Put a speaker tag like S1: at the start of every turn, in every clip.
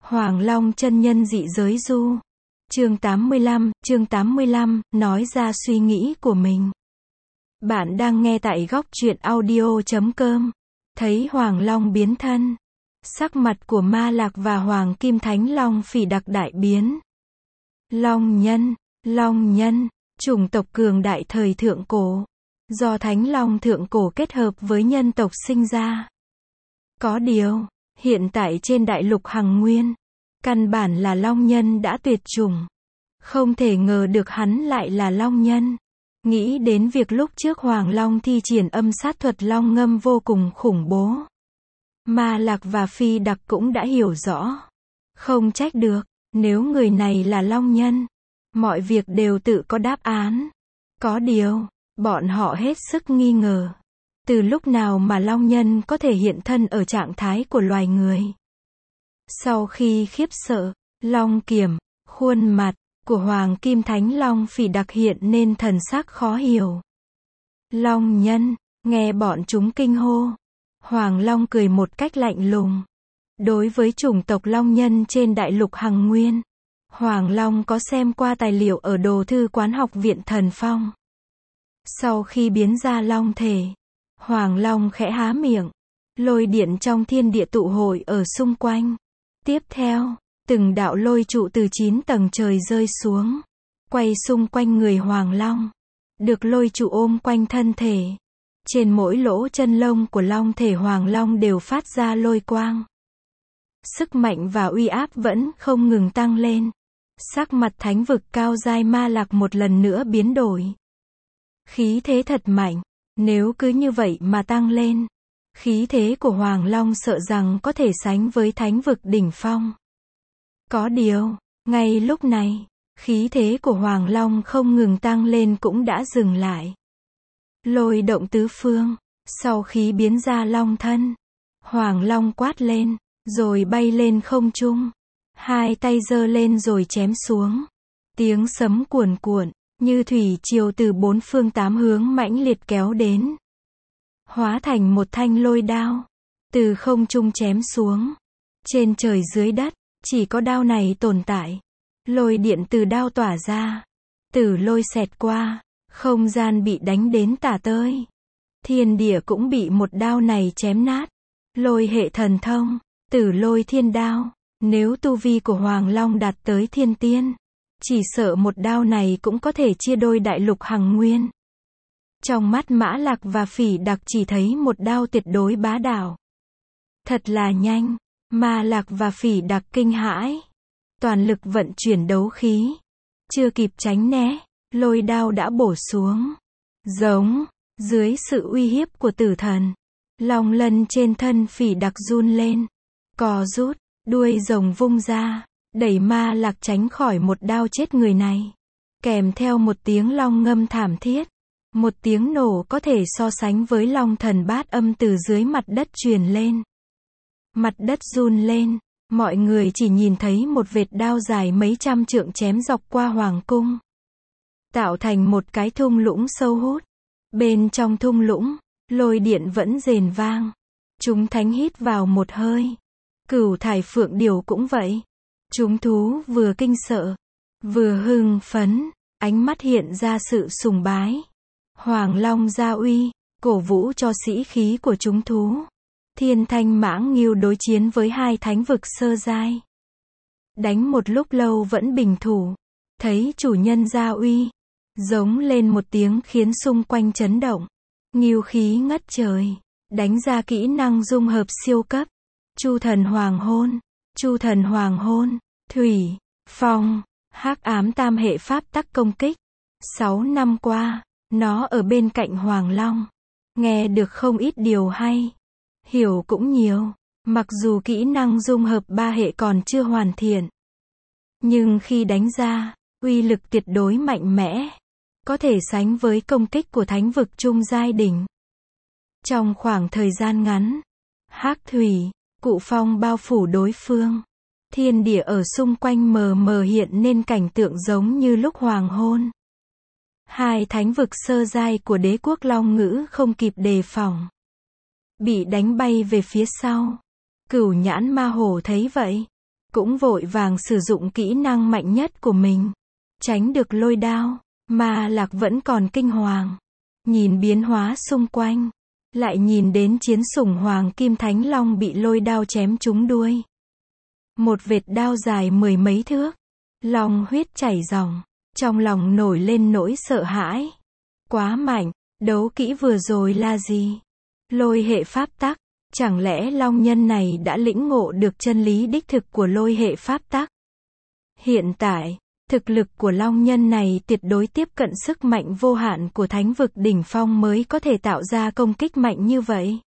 S1: Hoàng Long chân nhân dị giới du. Chương 85, nói ra suy nghĩ của mình. Bạn đang nghe tại góc truyện audio.com. Thấy Hoàng Long biến thân. Sắc mặt của Ma Lạc và Hoàng Kim Thánh Long Phỉ Đặc đại biến. Long nhân, chủng tộc cường đại thời thượng cổ. Do Thánh Long thượng cổ kết hợp với nhân tộc sinh ra. Có điều, hiện tại trên đại lục Hằng Nguyên, căn bản là Long nhân đã tuyệt chủng. Không thể ngờ được hắn lại là Long nhân. Nghĩ đến việc lúc trước Hoàng Long thi triển âm sát thuật Long ngâm vô cùng khủng bố. Ma Lạc và Phi Đặc cũng đã hiểu rõ. Không trách được, nếu người này là Long nhân, mọi việc đều tự có đáp án. Có điều, bọn họ hết sức nghi ngờ. Từ lúc nào mà Long nhân có thể hiện thân ở trạng thái của loài người? Sau khi khiếp sợ, Long Kiểm, khuôn mặt của Hoàng Kim Thánh Long Phỉ Đặc hiện nên thần sắc khó hiểu. Long nhân, nghe bọn chúng kinh hô. Hoàng Long cười một cách lạnh lùng. Đối với chủng tộc Long nhân trên đại lục Hằng Nguyên, Hoàng Long có xem qua tài liệu ở đồ thư quán Học viện Thần Phong. Sau khi biến ra Long thể, Hoàng Long khẽ há miệng. Lôi điện trong thiên địa tụ hội ở xung quanh. Tiếp theo, từng đạo lôi trụ từ 9 tầng trời rơi xuống, quay xung quanh người Hoàng Long. Được lôi trụ ôm quanh thân thể. Trên mỗi lỗ chân lông của Long thể Hoàng Long đều phát ra lôi quang. Sức mạnh và uy áp vẫn không ngừng tăng lên. Sắc mặt thánh vực cao giai Ma Lạc một lần nữa biến đổi. Khí thế thật mạnh. Nếu cứ như vậy mà tăng lên, khí thế của Hoàng Long sợ rằng có thể sánh với thánh vực đỉnh phong. Có điều, ngay lúc này, khí thế của Hoàng Long không ngừng tăng lên cũng đã dừng lại. Lôi động tứ phương, sau khi biến ra Long thân, Hoàng Long quát lên, rồi bay lên không trung. Hai tay giơ lên rồi chém xuống. Tiếng sấm cuồn cuộn, như thủy triều từ bốn phương tám hướng mãnh liệt kéo đến. Hóa thành một thanh lôi đao. Từ không trung chém xuống. Trên trời dưới đất, chỉ có đao này tồn tại. Lôi điện từ đao tỏa ra. Tử lôi xẹt qua. Không gian bị đánh đến tả tơi. Thiên địa cũng bị một đao này chém nát. Lôi hệ thần thông, tử lôi thiên đao. Nếu tu vi của Hoàng Long đạt tới thiên tiên, chỉ sợ một đao này cũng có thể chia đôi đại lục Hằng Nguyên. Trong mắt Mã Lạc và Phỉ Đặc chỉ thấy một đao tuyệt đối bá đạo. Thật là nhanh. Ma Lạc và Phỉ Đặc kinh hãi. Toàn lực vận chuyển đấu khí. Chưa kịp tránh né, lôi đao đã bổ xuống. Giống. Dưới sự uy hiếp của tử thần, long lân trên thân Phỉ Đặc run lên. Co rút, đuôi rồng vung ra, đẩy Ma Lạc tránh khỏi một đao chết người này. Kèm theo một tiếng long ngâm thảm thiết. Một tiếng nổ có thể so sánh với long thần bát âm từ dưới mặt đất truyền lên. Mặt đất run lên, mọi người chỉ nhìn thấy một vệt đao dài mấy trăm trượng chém dọc qua hoàng cung. Tạo thành một cái thung lũng sâu hút. Bên trong thung lũng, lôi điện vẫn rền vang. Chúng thánh hít vào một hơi. Cửu thải phượng điểu cũng vậy. Chúng thú vừa kinh sợ, vừa hưng phấn, ánh mắt hiện ra sự sùng bái. Hoàng Long gia uy, cổ vũ cho sĩ khí của chúng thú. Thiên Thanh Mãng Ngưu đối chiến với hai thánh vực sơ giai. Đánh một lúc lâu vẫn bình thủ. Thấy chủ nhân gia uy, giống lên một tiếng khiến xung quanh chấn động. Ngưu khí ngất trời, đánh ra kỹ năng dung hợp siêu cấp. Chu thần hoàng hôn, thủy, phong, hắc ám tam hệ pháp tắc công kích. 6 năm qua, nó ở bên cạnh Hoàng Long. Nghe được không ít điều hay. Hiểu cũng nhiều. Mặc dù kỹ năng dung hợp 3 hệ còn chưa hoàn thiện, nhưng khi đánh ra, uy lực tuyệt đối mạnh mẽ. Có thể sánh với công kích của thánh vực trung giai đỉnh. Trong khoảng thời gian ngắn, hắc thủy, cụ phong bao phủ đối phương. Thiên địa ở xung quanh mờ mờ hiện nên cảnh tượng giống như lúc hoàng hôn. Hai thánh vực sơ giai của đế quốc Long Ngữ không kịp đề phòng, bị đánh bay về phía sau. Cửu nhãn ma hổ thấy vậy, cũng vội vàng sử dụng kỹ năng mạnh nhất của mình, tránh được lôi đao. Ma Lạc vẫn còn kinh hoàng, nhìn biến hóa xung quanh, lại nhìn đến chiến sủng Hoàng Kim Thánh Long bị lôi đao chém trúng đuôi. Một vệt đao dài mười mấy thước, long huyết chảy ròng, trong lòng nổi lên nỗi sợ hãi. Quá mạnh, đấu kỹ vừa rồi là gì? Lôi hệ pháp tắc, chẳng lẽ long nhân này đã lĩnh ngộ được chân lý đích thực của lôi hệ pháp tắc? Hiện tại, thực lực của long nhân này tuyệt đối tiếp cận sức mạnh vô hạn của thánh vực đỉnh phong mới có thể tạo ra công kích mạnh như vậy.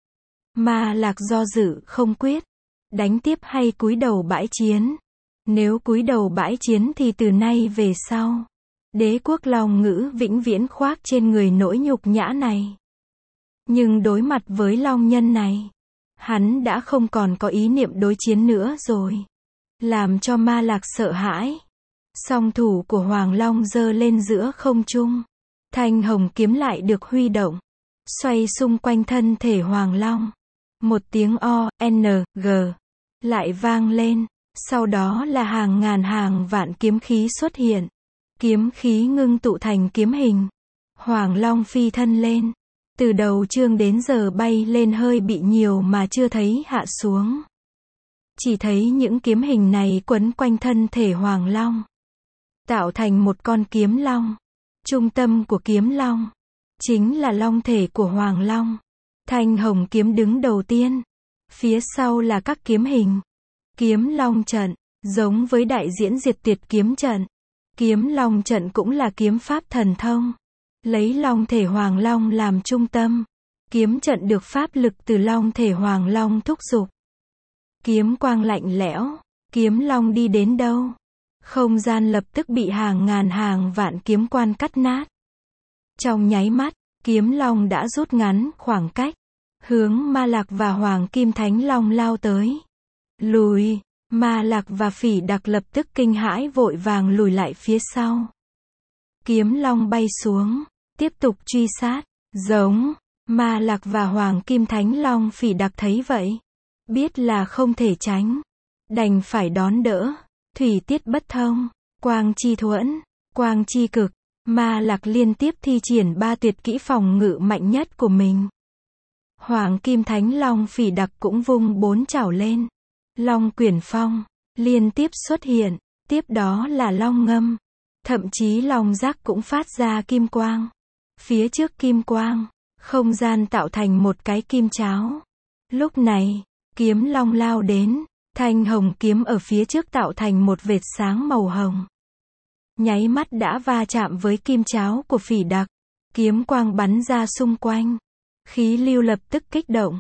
S1: Ma Lạc do dự không quyết, đánh tiếp hay cúi đầu bãi chiến. Nếu cúi đầu bãi chiến thì từ nay về sau, đế quốc Long Ngữ vĩnh viễn khoác trên người nỗi nhục nhã này. Nhưng đối mặt với long nhân này, hắn đã không còn có ý niệm đối chiến nữa rồi. Làm cho Ma Lạc sợ hãi. Song thủ của Hoàng Long giơ lên giữa không trung. Thanh hồng kiếm lại được huy động, xoay xung quanh thân thể Hoàng Long. Một tiếng O-N-G lại vang lên. Sau đó là hàng ngàn hàng vạn kiếm khí xuất hiện. Kiếm khí ngưng tụ thành kiếm hình. Hoàng Long phi thân lên. Từ đầu chương đến giờ bay lên hơi bị nhiều mà chưa thấy hạ xuống. Chỉ thấy những kiếm hình này quấn quanh thân thể Hoàng Long, tạo thành một con kiếm long. Trung tâm của kiếm long chính là long thể của Hoàng Long. Thanh hồng kiếm đứng đầu tiên. Phía sau là các kiếm hình. Kiếm long trận, giống với đại diễn diệt tuyệt kiếm trận. Kiếm long trận cũng là kiếm pháp thần thông. Lấy long thể Hoàng Long làm trung tâm. Kiếm trận được pháp lực từ long thể Hoàng Long thúc giục. Kiếm quang lạnh lẽo. Kiếm long đi đến đâu, không gian lập tức bị hàng ngàn hàng vạn kiếm quan cắt nát. Trong nháy mắt, kiếm long đã rút ngắn khoảng cách, hướng Ma Lạc và Hoàng Kim Thánh Long lao tới. Lùi, Ma Lạc và Phỉ Đặc lập tức kinh hãi vội vàng lùi lại phía sau. Kiếm long bay xuống, tiếp tục truy sát. Giống, Ma Lạc và Hoàng Kim Thánh Long Phỉ Đặc thấy vậy, biết là không thể tránh, đành phải đón đỡ. Thủy tiết bất thông, quang chi thuẫn, quang chi cực. Ma Lạc liên tiếp thi triển 3 tuyệt kỹ phòng ngự mạnh nhất của mình. Hoàng Kim Thánh Long Phỉ Đặc cũng vung 4 chảo lên. Long quyển phong liên tiếp xuất hiện, tiếp đó là long ngâm, thậm chí long giác cũng phát ra kim quang. Phía trước kim quang, không gian tạo thành một cái kim cháo. Lúc này, kiếm long lao đến, thanh hồng kiếm ở phía trước tạo thành một vệt sáng màu hồng. Nháy mắt đã va chạm với kim cháo của Phỉ Đặc. Kiếm quang bắn ra xung quanh. Khí lưu lập tức kích động.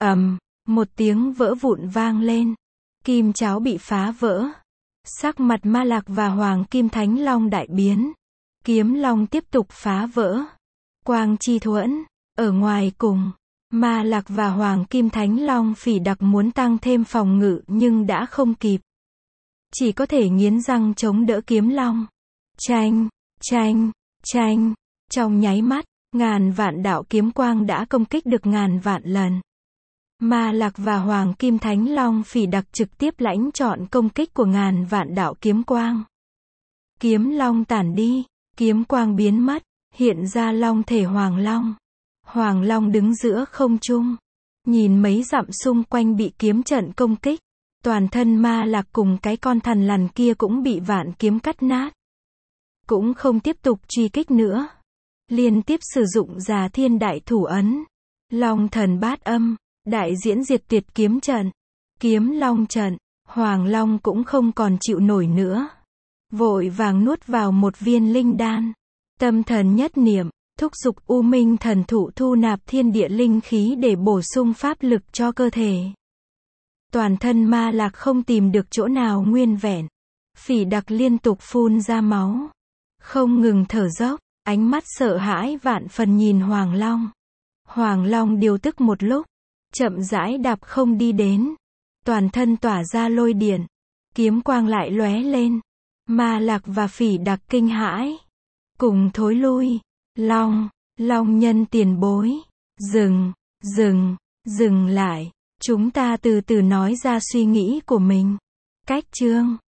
S1: Một tiếng vỡ vụn vang lên. Kim cháo bị phá vỡ. Sắc mặt Ma Lạc và Hoàng Kim Thánh Long đại biến. Kiếm long tiếp tục phá vỡ. Quang chi thuẫn, ở ngoài cùng. Ma Lạc và Hoàng Kim Thánh Long Phỉ Đặc muốn tăng thêm phòng ngự nhưng đã không kịp. Chỉ có thể nghiến răng chống đỡ kiếm long. Chanh, chanh, chanh. Trong nháy mắt, ngàn vạn đạo kiếm quang đã công kích được ngàn vạn lần. Ma Lạc và Hoàng Kim Thánh Long Phỉ Đặc trực tiếp lãnh trọn công kích của ngàn vạn đạo kiếm quang. Kiếm long tản đi, kiếm quang biến mất, hiện ra long thể Hoàng Long. Hoàng Long đứng giữa không trung, nhìn mấy dặm xung quanh bị kiếm trận công kích. Toàn thân Ma Lạc cùng cái con thằn lằn kia cũng bị vạn kiếm cắt nát. Cũng không tiếp tục truy kích nữa. Liên tiếp sử dụng Già Thiên Đại Thủ Ấn, Long Thần Bát Âm, đại diễn diệt tuyệt kiếm trận, kiếm long trận. Hoàng Long cũng không còn chịu nổi nữa. Vội vàng nuốt vào một viên linh đan. Tâm thần nhất niệm, thúc giục U Minh Thần Thụ thu nạp thiên địa linh khí để bổ sung pháp lực cho cơ thể. Toàn thân Ma Lạc không tìm được chỗ nào nguyên vẹn. Phỉ Đặc liên tục phun ra máu, không ngừng thở dốc, ánh mắt sợ hãi vạn phần nhìn Hoàng Long. Hoàng Long điều tức một lúc, chậm rãi đạp không đi đến. Toàn thân tỏa ra lôi điện, kiếm quang lại lóe lên. Ma Lạc và Phỉ Đặc kinh hãi, cùng thối lui. Long nhân tiền bối, dừng lại. Chúng ta từ từ nói ra suy nghĩ của mình. Cách chương